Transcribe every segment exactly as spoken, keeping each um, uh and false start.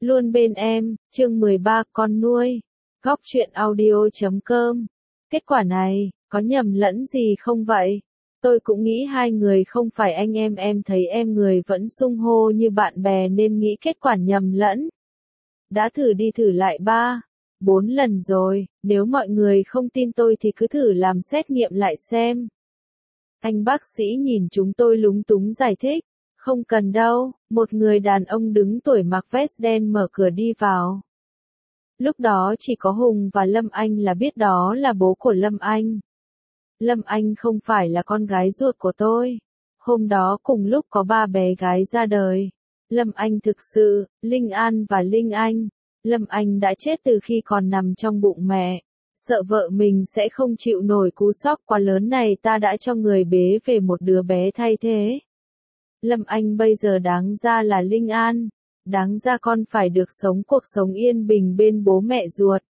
Luôn bên em, chương mười ba con nuôi. Góc truyện audio chấm com. Kết quả này, có nhầm lẫn gì không vậy? Tôi cũng nghĩ hai người không phải anh em em thấy em người vẫn xưng hô như bạn bè nên nghĩ kết quả nhầm lẫn. Đã thử đi thử lại ba, bốn lần rồi, nếu mọi người không tin tôi thì cứ thử làm xét nghiệm lại xem. Anh bác sĩ nhìn chúng tôi lúng túng giải thích. Không cần đâu, một người đàn ông đứng tuổi mặc vest đen mở cửa đi vào. Lúc đó chỉ có Hùng và Lâm Anh là biết đó là bố của Lâm Anh. Lâm Anh không phải là con gái ruột của tôi. Hôm đó cùng lúc có ba bé gái ra đời. Lâm Anh thực sự, Linh An và Linh Anh. Lâm Anh đã chết từ khi còn nằm trong bụng mẹ. Sợ vợ mình sẽ không chịu nổi cú sốc quá lớn này ta đã cho người bế về một đứa bé thay thế. Lâm Anh bây giờ đáng ra là Linh An, đáng ra con phải được sống cuộc sống yên bình bên bố mẹ ruột.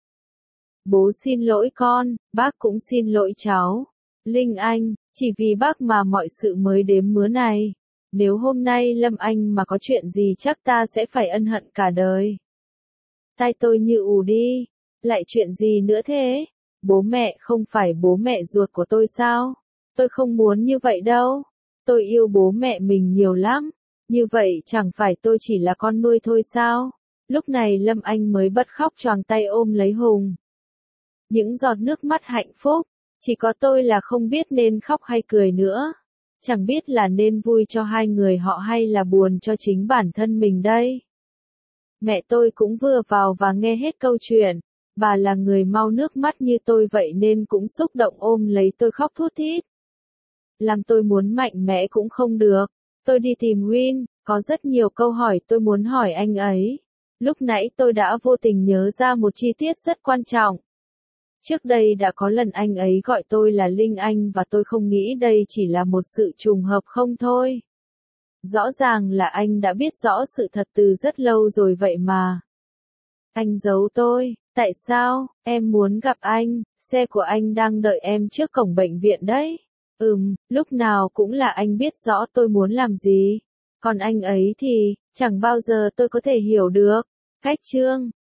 Bố xin lỗi con, bác cũng xin lỗi cháu. Linh Anh, chỉ vì bác mà mọi sự mới đếm mứa này. Nếu hôm nay Lâm Anh mà có chuyện gì chắc ta sẽ phải ân hận cả đời. Tai tôi như ù đi, lại chuyện gì nữa thế? Bố mẹ không phải bố mẹ ruột của tôi sao? Tôi không muốn như vậy đâu. Tôi yêu bố mẹ mình nhiều lắm, như vậy chẳng phải tôi chỉ là con nuôi thôi sao? Lúc này Lâm Anh mới bật khóc choàng tay ôm lấy Hùng. Những giọt nước mắt hạnh phúc, chỉ có tôi là không biết nên khóc hay cười nữa. Chẳng biết là nên vui cho hai người họ hay là buồn cho chính bản thân mình đây. Mẹ tôi cũng vừa vào và nghe hết câu chuyện, bà là người mau nước mắt như tôi vậy nên cũng xúc động ôm lấy tôi khóc thút thít. Làm tôi muốn mạnh mẽ cũng không được. Tôi đi tìm Win, có rất nhiều câu hỏi tôi muốn hỏi anh ấy. Lúc nãy tôi đã vô tình nhớ ra một chi tiết rất quan trọng. Trước đây đã có lần anh ấy gọi tôi là Linh Anh và tôi không nghĩ đây chỉ là một sự trùng hợp không thôi. Rõ ràng là anh đã biết rõ sự thật từ rất lâu rồi vậy mà. Anh giấu tôi, tại sao? Em muốn gặp anh, xe của anh đang đợi em trước cổng bệnh viện đấy. Ừm, lúc nào cũng là anh biết rõ tôi muốn làm gì. Còn anh ấy thì, chẳng bao giờ tôi có thể hiểu được. Cách chương